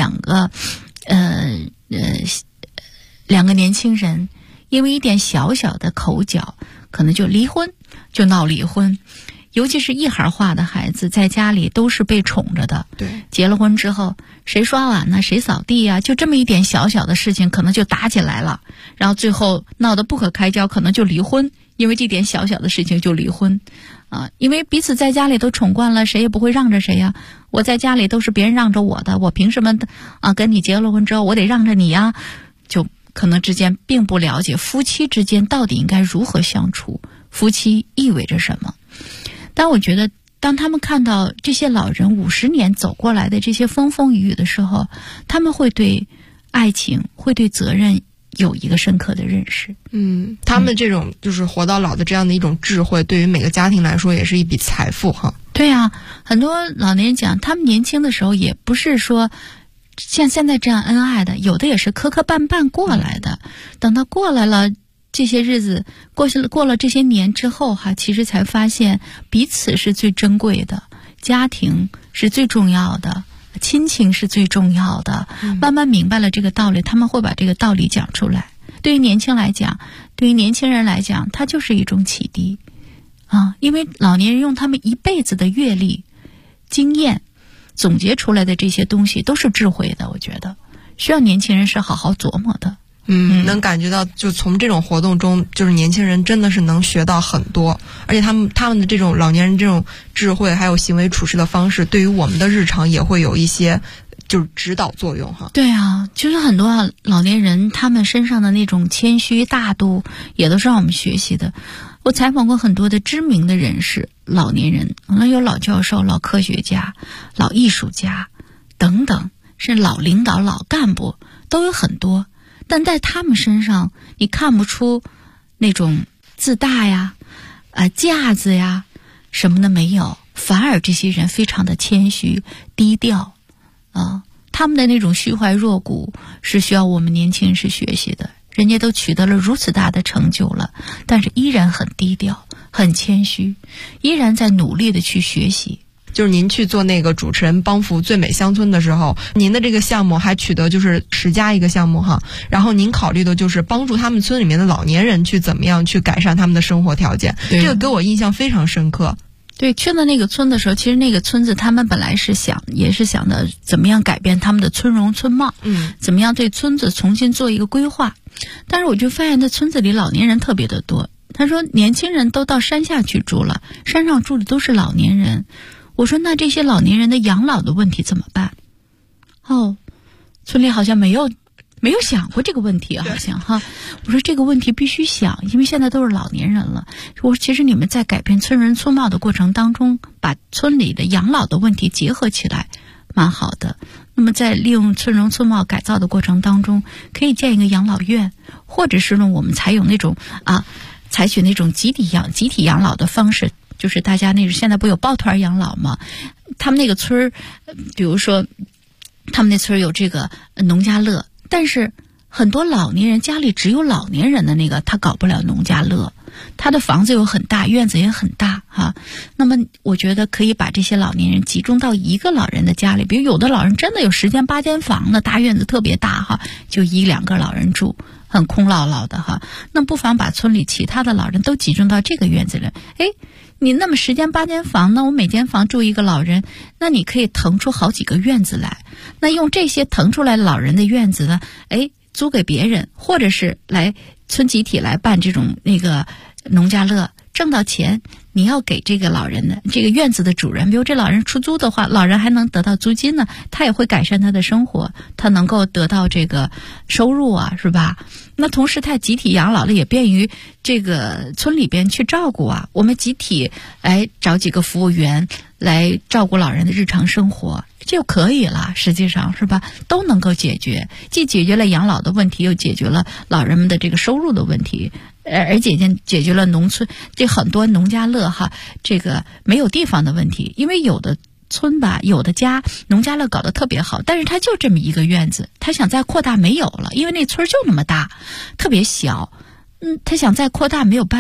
两个年轻人因为一点小小的口角可能就离婚，就闹离婚。尤其是一孩化的孩子，在家里都是被宠着的。 对， 结了婚之后，谁刷碗呢？谁扫地呀？就这么一点小小的事情，可能就打起来了，然后最后闹得不可开交，可能就离婚。因为这点小小的事情就离婚，因为彼此在家里都宠惯了，谁也不会让着谁呀。我在家里都是别人让着我的，我凭什么跟你结了婚之后我得让着你呀？就可能之间并不了解夫妻之间到底应该如何相处，夫妻意味着什么。但我觉得当他们看到这些老人50年走过来的这些风风雨雨的时候，他们会对爱情，会对责任有一个深刻的认识。 他们这种就是活到老的这样的一种智慧，对于每个家庭来说也是一笔财富哈。 对啊，很多老年人讲，他们年轻的时候也不是说像现在这样恩爱的，有的也是磕磕绊绊过来的。等到过来了这些日子，过了这些年之后其实才发现彼此是最珍贵的，家庭是最重要的，亲情是最重要的。慢慢明白了这个道理，他们会把这个道理讲出来。对于年轻人来讲，它就是一种启迪因为老年人用他们一辈子的阅历、经验总结出来的这些东西都是智慧的，我觉得需要年轻人是好好琢磨的。 能感觉到，就从这种活动中，就是年轻人真的是能学到很多，而且他们的这种老年人这种智慧，还有行为处事的方式，对于我们的日常也会有一些就是指导作用哈。 对啊，就是很多老年人他们身上的那种谦虚大度，也都是让我们学习的。我采访过很多的知名的人士，老年人，可能有老教授、老科学家、老艺术家等等，是老领导、老干部都有很多。但在他们身上你看不出那种自大呀、架子呀什么的没有，反而这些人非常的谦虚低调他们的那种虚怀若谷是需要我们年轻人是学习的。人家都取得了如此大的成就了，但是依然很低调很谦虚，依然在努力的去学习。 就是您去做那个主持人帮扶最美乡村的时候，您的这个项目还取得就是10加1个项目哈，然后您考虑的就是帮助他们村里面的老年人去怎么样去改善他们的生活条件，这个给我印象非常深刻。 对，去了那个村的时候，其实那个村子他们本来也是想的怎么样改变他们的村容村貌，怎么样对村子重新做一个规划。但是我就发现在村子里老年人特别的多，他说年轻人都到山下去住了，山上住的都是老年人。我说那这些老年人的养老的问题怎么办？村里好像没有想过这个问题，好像我说这个问题必须想，因为现在都是老年人了。我说其实你们在改变村人村貌的过程当中，把村里的养老的问题结合起来蛮好的。那么在利用村容村貌改造的过程当中，可以建一个养老院，或者是呢我们采取那种集体养老的方式，就是大家现在不有抱团养老吗？他们那个村比如说他们那村有这个农家乐，但是很多老年人家里只有老年人的那个他搞不了农家乐，他的房子又很大，院子也很大那么我觉得可以把这些老年人集中到一个老人的家里，比如有的老人真的有10间8间房的大院子特别大就1、2个老人住，很空落落的那不妨把村里其他的老人都集中到这个院子里。你那么10间8间房呢，我每间房住一个老人，那你可以腾出好几个院子来。那用这些腾出来的老人的院子呢，租给别人，或者是来村集体来办这种那个农家乐，挣到钱你要给这个老人的这个院子的主人，比如这老人出租的话，老人还能得到租金呢，他也会改善他的生活，他能够得到这个收入是吧？那同时他集体养老了，也便于这个村里边去照顾我们集体找几个服务员来照顾老人的日常生活就可以了，实际上是吧？都能够解决，既解决了养老的问题，又解决了老人们的这个收入的问题，而且解决了农村这很多农家乐这个没有地方的问题。因为有的村有的家农家乐搞得特别好，但是他就这么一个院子，他想再扩大没有了，因为那村就那么大，特别小，他想再扩大没有办法。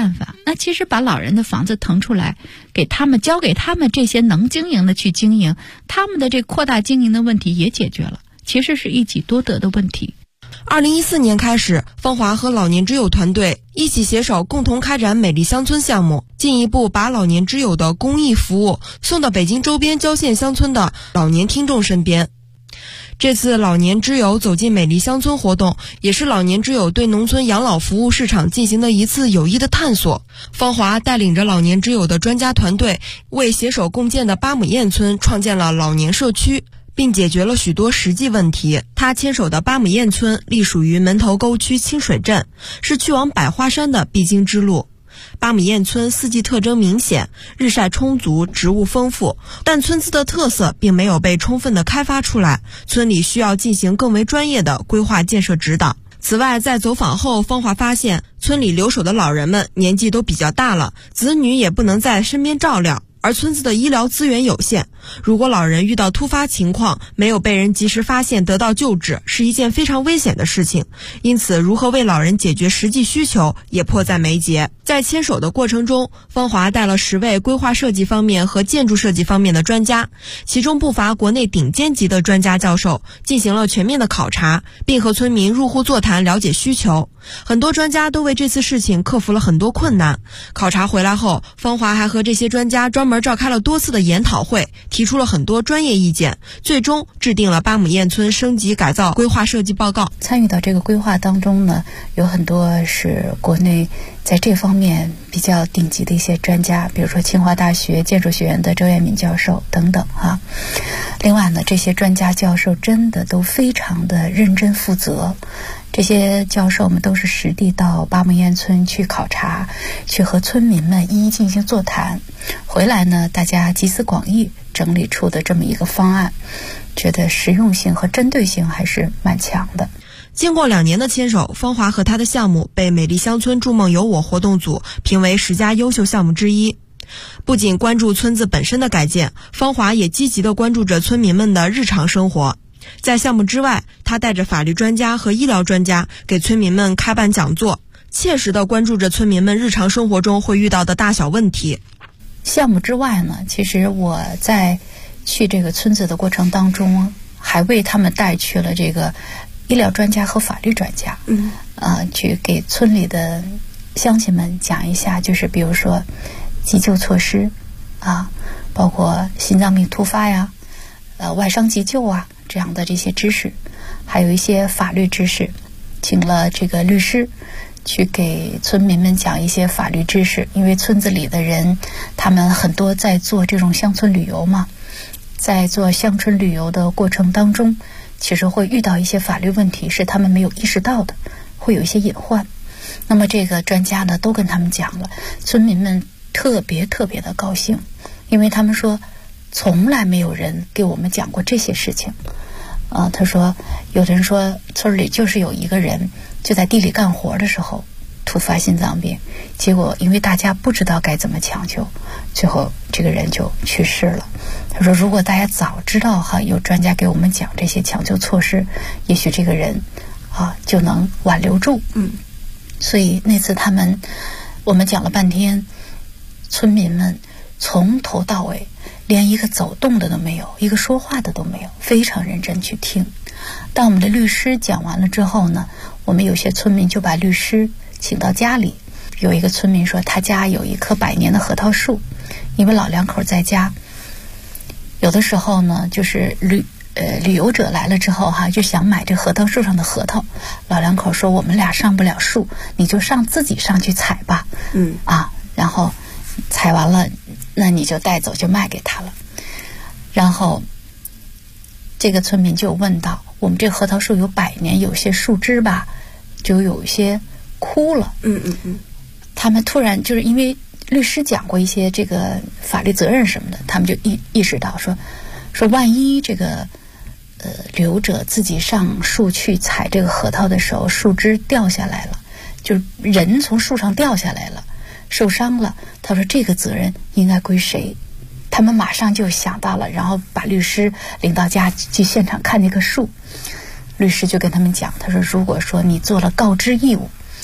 那其实把老人的房子腾出来，给他们交给他们这些能经营的去经营，他们的这扩大经营的问题也解决了，其实是一举多得的问题。 2014年开始，芳华和老年之友团队一起携手共同开展美丽乡村项目，进一步把老年之友的公益服务送到北京周边郊县乡村的老年听众身边。这次老年之友走进美丽乡村活动，也是老年之友对农村养老服务市场进行的一次有益的探索。芳华带领着老年之友的专家团队，为携手共建的巴姆堰村创建了老年社区，并解决了许多实际问题。他牵手的巴姆堰村隶属于门头沟区清水镇，是去往百花山的必经之路。巴姆堰村四季特征明显，日晒充足，植物丰富，但村子的特色并没有被充分的开发出来，村里需要进行更为专业的规划建设指导。此外，在走访后，芳华发现村里留守的老人们年纪都比较大了，子女也不能在身边照料，而村子的医疗资源有限，如果老人遇到突发情况没有被人及时发现得到救治，是一件非常危险的事情。因此如何为老人解决实际需求也迫在眉睫。在牵手的过程中，芳华带了10位规划设计方面和建筑设计方面的专家，其中不乏国内顶尖级的专家教授，进行了全面的考察，并和村民入户座谈了解需求。很多专家都为这次事情克服了很多困难。考察回来后，芳华还和这些专家专门召开了多次的研讨会，提出了很多专业意见，最终制定了巴姆堰村升级改造规划设计报告。 参与到这个规划当中呢，有很多是国内在这方面比较顶级的一些专家，比如说清华大学建筑学院的周彦敏教授等等啊。另外呢，这些专家教授真的都非常的认真负责。这些教授们都是实地到巴姆堰村去考察，去和村民们一一进行座谈，回来呢，大家集思广益，整理出的这么一个方案，觉得实用性和针对性还是蛮强的。 经过2年的牵手，芳华和他的项目被美丽乡村筑梦有我活动组评为10佳优秀项目之一。不仅关注村子本身的改建，芳华也积极地关注着村民们的日常生活。在项目之外，他带着法律专家和医疗专家给村民们开办讲座，切实地关注着村民们日常生活中会遇到的大小问题。 项目之外呢，其实我在去这个村子的过程当中，还为他们带去了这个医疗专家和法律专家，去给村里的乡亲们讲一下，就是比如说急救措施啊，包括心脏病突发呀，外伤急救啊这样的这些知识，还有一些法律知识，请了这个律师去给村民们讲一些法律知识。因为村子里的人他们很多在做这种乡村旅游嘛，在做乡村旅游的过程当中，其实会遇到一些法律问题是他们没有意识到的，会有一些隐患。那么这个专家呢都跟他们讲了，村民们特别的高兴，因为他们说从来没有人给我们讲过这些事情。他说有的人说村里就是有一个人就在地里干活的时候突发心脏病，结果因为大家不知道该怎么抢救，最后这个人就去世了。他说如果大家早知道有专家给我们讲这些抢救措施，也许这个人就能挽留住。所以那次我们讲了半天，村民们从头到尾连一个走动的都没有，一个说话的都没有，非常认真去听。当我们的律师讲完了之后呢，我们有些村民就把律师请到家里。有一个村民说他家有一棵100年的核桃树，因为老两口在家，有的时候呢就是旅游者来了之后就想买这核桃树上的核桃，老两口说我们俩上不了树，你就自己上去采吧。然后采完了那你就带走，就卖给他了。然后这个村民就问到，我们这核桃树有100年，有些树枝吧就有些枯了。他们突然就是因为律师讲过一些这个法律责任什么的，他们就意识到说万一这个旅游者自己上树去采这个核桃的时候，树枝掉下来了，就是人从树上掉下来了，受伤了，他说这个责任应该归谁？他们马上就想到了，然后把律师领到家去现场看那棵树。律师就跟他们讲，他说如果说你做了告知义务，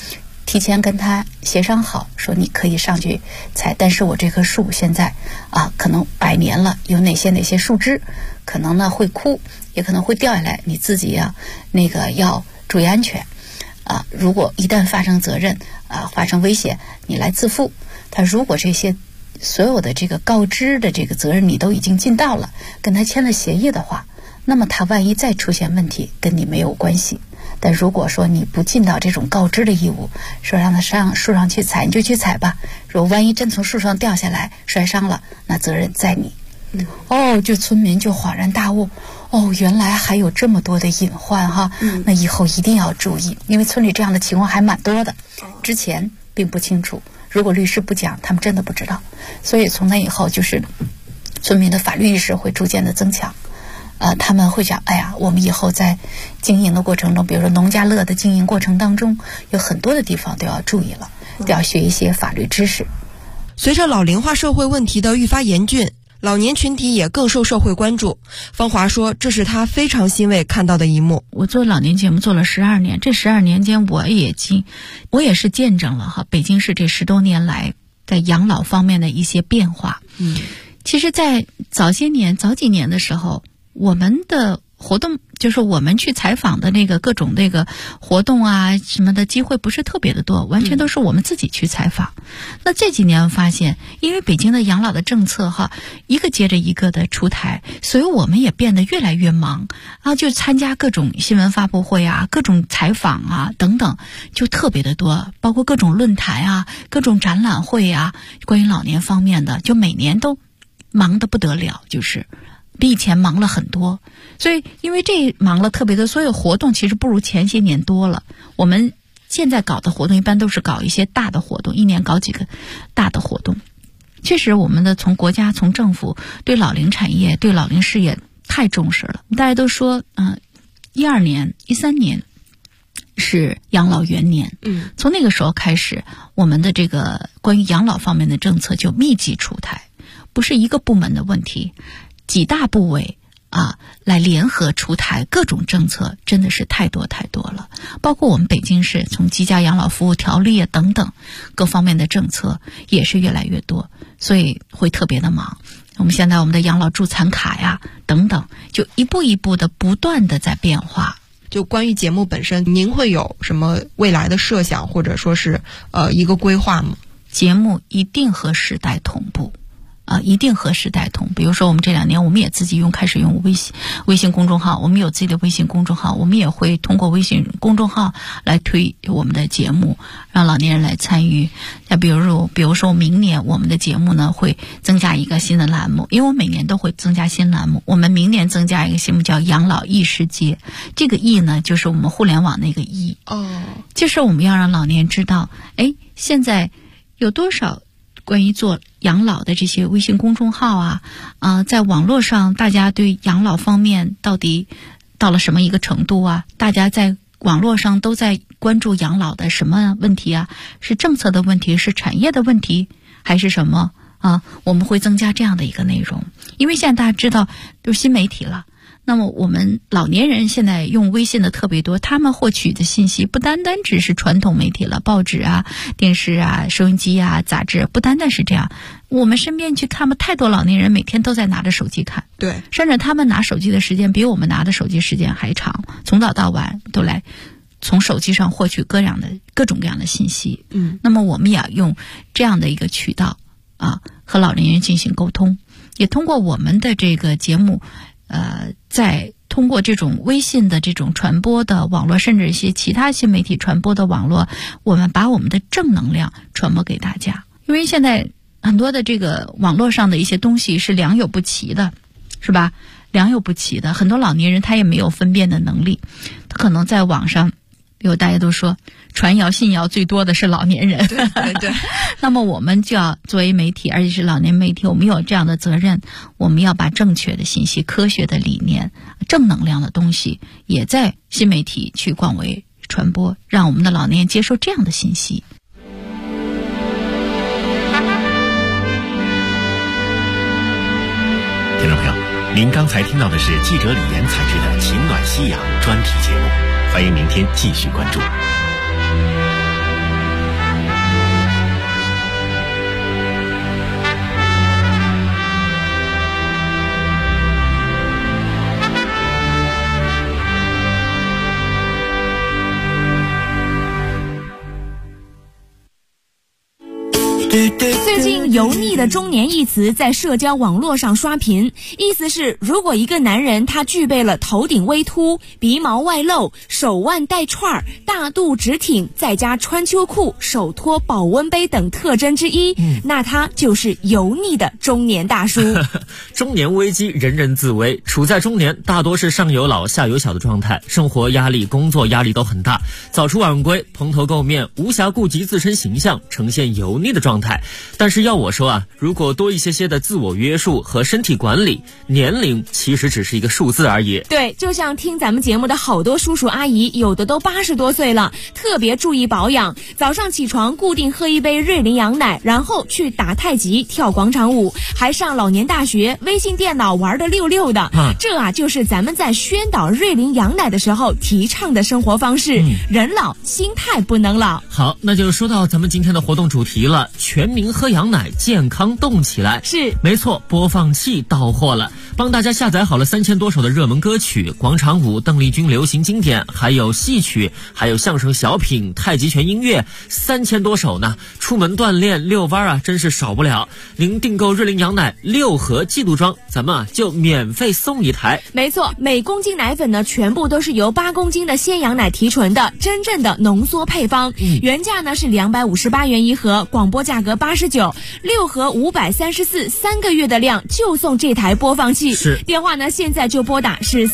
提前跟他协商好，说你可以上去采，但是我这棵树现在可能100年了，有哪些树枝可能呢会枯，也可能会掉下来，你自己要注意安全如果一旦发生责任发生危险，你来自负。他如果这些所有的这个告知的这个责任你都已经尽到了，跟他签了协议的话，那么他万一再出现问题跟你没有关系。但如果说你不尽到这种告知的义务，说让他上树上去采，你就去采吧，如果万一真从树上掉下来摔伤了，那责任在你。就村民就恍然大悟，原来还有这么多的隐患哈，那以后一定要注意，因为村里这样的情况还蛮多的，之前并不清楚，如果律师不讲，他们真的不知道。所以从那以后，就是村民的法律意识会逐渐的增强。他们会讲，我们以后在经营的过程中，比如说农家乐的经营过程当中，有很多的地方都要注意了，都要学一些法律知识。 随着老龄化社会问题的愈发严峻，老年群体也更受社会关注。方华说，这是他非常欣慰看到的一幕。 我做老年节目做了12年，这12年间我也是见证了北京市这10多年来在养老方面的一些变化。其实在早几年的时候，我们的活动就是我们去采访的那个各种那个活动什么的机会不是特别的多，完全都是我们自己去采访。那这几年发现，因为北京的养老的政策一个接着一个的出台，所以我们也变得越来越忙就参加各种新闻发布会各种采访等等，就特别的多，包括各种论坛各种展览会关于老年方面的，就每年都忙得不得了，就是比以前忙了很多。所以因为这忙了特别多，所以活动其实不如前些年多了。我们现在搞的活动一般都是搞一些大的活动，一年搞几个大的活动。确实我们从国家从政府对老龄产业对老龄事业太重视了。大家都说12年13年是养老元年，从那个时候开始，我们的这个关于养老方面的政策就密集出台，不是一个部门的问题，几大部委来联合出台各种政策，真的是太多太多了。包括我们北京市从居家养老服务条例等等各方面的政策也是越来越多，所以会特别的忙。我们现在我们的养老助残卡等等，就一步一步的不断的在变化。 就关于节目本身，您会有什么未来的设想，或者说是一个规划吗？ 节目一定和时代同步。一定和时代同。比如说我们这2年我们也自己开始用微信公众号，我们有自己的微信公众号，我们也会通过微信公众号来推我们的节目，让老年人来参与。比如说明年我们的节目呢会增加一个新的栏目，因为我每年都会增加新栏目，我们明年增加一个节目叫养老异世界。这个异呢就是我们互联网那个异，就是我们要让老年人知道现在有多少关于做养老的这些微信公众号在网络上大家对养老方面到底到了什么一个程度大家在网络上都在关注养老的什么问题是政策的问题，是产业的问题，还是什么我们会增加这样的一个内容。因为现在大家知道都是新媒体了，那么我们老年人现在用微信的特别多，他们获取的信息不单单只是传统媒体了，报纸电视收音机杂志，不单单是这样。我们身边去看吧，太多老年人每天都在拿着手机看， 对， 甚至他们拿手机的时间比我们拿的手机时间还长，从早到晚都来从手机上获取各种各样的信息。那么我们也要用这样的一个渠道和老年人进行沟通，也通过我们的这个节目在通过这种微信的这种传播的网络，甚至一些其他新媒体传播的网络，我们把我们的正能量传播给大家。因为现在很多的这个网络上的一些东西是良莠不齐的，是吧？良莠不齐的，很多老年人他也没有分辨的能力，他可能在网上，比如大家都说传谣信谣最多的是老年人， 对那么我们就要作为媒体，而且是老年媒体，我们有这样的责任，我们要把正确的信息、科学的理念、正能量的东西也在新媒体去广为传播，让我们的老年人接受这样的信息。 听众朋友，您刚才听到的是记者李岩采制的《情暖夕阳》专题节目，欢迎明天继续关注。 最近油腻的中年一词在社交网络上刷屏，意思是如果一个男人他具备了头顶微秃、鼻毛外露、手腕带串、大肚直挺，再加穿秋裤、手托保温杯等特征之一，那他就是油腻的中年大叔。 中年危机人人自危，处在中年大多是上有老下有小的状态，生活压力、工作压力都很大，早出晚归，蓬头垢面，无暇顾及自身形象，呈现油腻的状态。但是要我说啊，如果多一些的自我约束和身体管理，年龄其实只是一个数字而已。 对，就像听咱们节目的好多叔叔阿姨，有的都80多岁了，特别注意保养，早上起床固定喝一杯瑞麟羊奶，然后去打太极、跳广场舞，还上老年大学，微信电脑玩得溜溜的。这啊就是咱们在宣导瑞麟羊奶的时候提倡的生活方式。人老心态不能老。 好，那就说到咱们今天的活动主题了，全民喝羊奶，健康动起来。 是， 没错，播放器到货了，帮大家下载好了3000多首的热门歌曲，广场舞、邓丽君流行经典，还有戏曲，还有相声小品、太极拳音乐，3000多首呢。出门锻炼遛弯啊，真是少不了。您订购瑞麟羊奶6盒季度装，咱们就免费送一台。 没错，每公斤奶粉呢，全部都是由8公斤的鲜羊奶提纯的，真正的浓缩配方。原价呢是258元一盒，广播价格89，6盒534，3个月的量就送这台播放器。 是， 电话呢现在就拨打是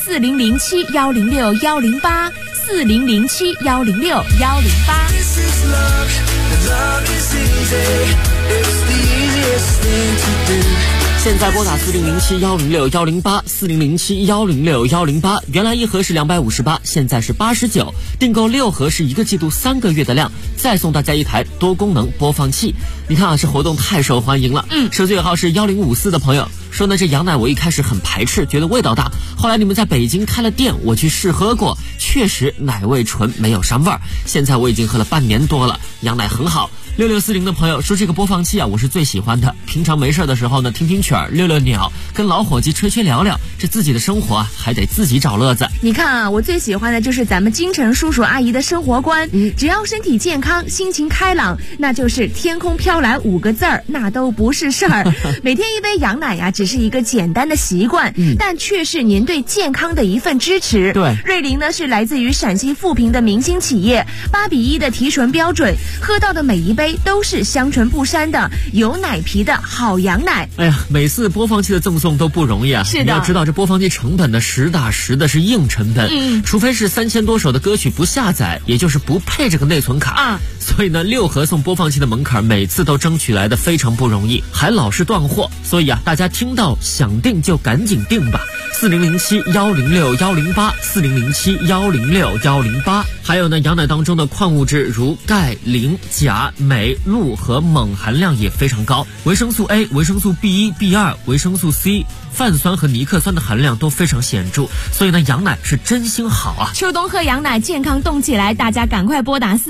4007-108，4007-108。现在拨打4007-106-108，4007-106-108。原来一盒是258，现在是89，订购6盒是1个季度3个月的量，再送大家一台多功能播放器。你看啊，这活动太受欢迎了。手机尾号是1054的朋友说呢，这羊奶我一开始很排斥，觉得味道大，后来你们在北京开了店，我去试喝过，确实奶味纯，没有膻味儿。现在我已经喝了半年多了，羊奶很好。6640的朋友说，这个播放器啊，我是最喜欢的。平常没事的时候呢，听听曲儿，遛遛鸟，跟老伙计吹吹聊聊，这自己的生活啊，还得自己找乐子。 你看啊，我最喜欢的就是咱们京城叔叔阿姨的生活观。只要身体健康，心情开朗，那就是天空飘来5个字儿，那都不是事儿。每天一杯羊奶呀，只是一个简单的习惯，但却是您对健康的一份支持。 对， 瑞麟呢是来自于陕西富平的明星企业，8:1的提纯标准，喝到的每一杯都是香醇不膻的有奶皮的好羊奶。 哎呀，每次播放器的赠送都不容易啊！ 是的， 你要知道这播放器成本呢，实打实的是硬成本。除非是3000多首的歌曲不下载，也就是不配这个内存卡啊。所以呢，6盒送播放器的门槛每次都争取来的非常不容易，还老是断货。所以啊，大家听到想订就赶紧订吧。4007-106-108，4007-106-108。还有呢，羊奶当中的矿物质如钙、磷、钾、镁、钼和锰含量也非常高，维生素 A、维生素 B1、B2、维生素 C、泛酸和尼克酸的含量都非常显著，所以呢，羊奶是真心好啊！ 秋冬喝羊奶，健康动起来，大家赶快拨打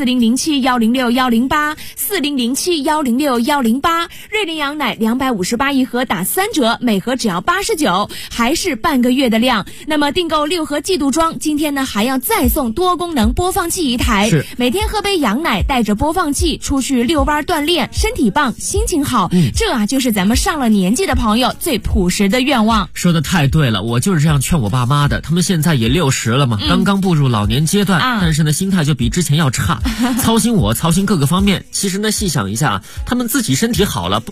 4007-106-108，4007-106-108。瑞麟羊奶258一盒，打3折，每盒只要89，还是半个月的量。那么订购6盒季度装，今天呢还要再送多功能播放器一台。 是， 每天喝杯羊奶，带着播放器出去遛弯锻炼，身体棒，心情好。这啊就是咱们上了年纪的朋友最朴实的愿望。 说的太对了，我就是这样劝我爸妈的。他们现在也60了嘛，刚刚步入老年阶段，但是呢心态就比之前要差，操心我，操心各个方面。其实呢细想一下，他们自己身体好了，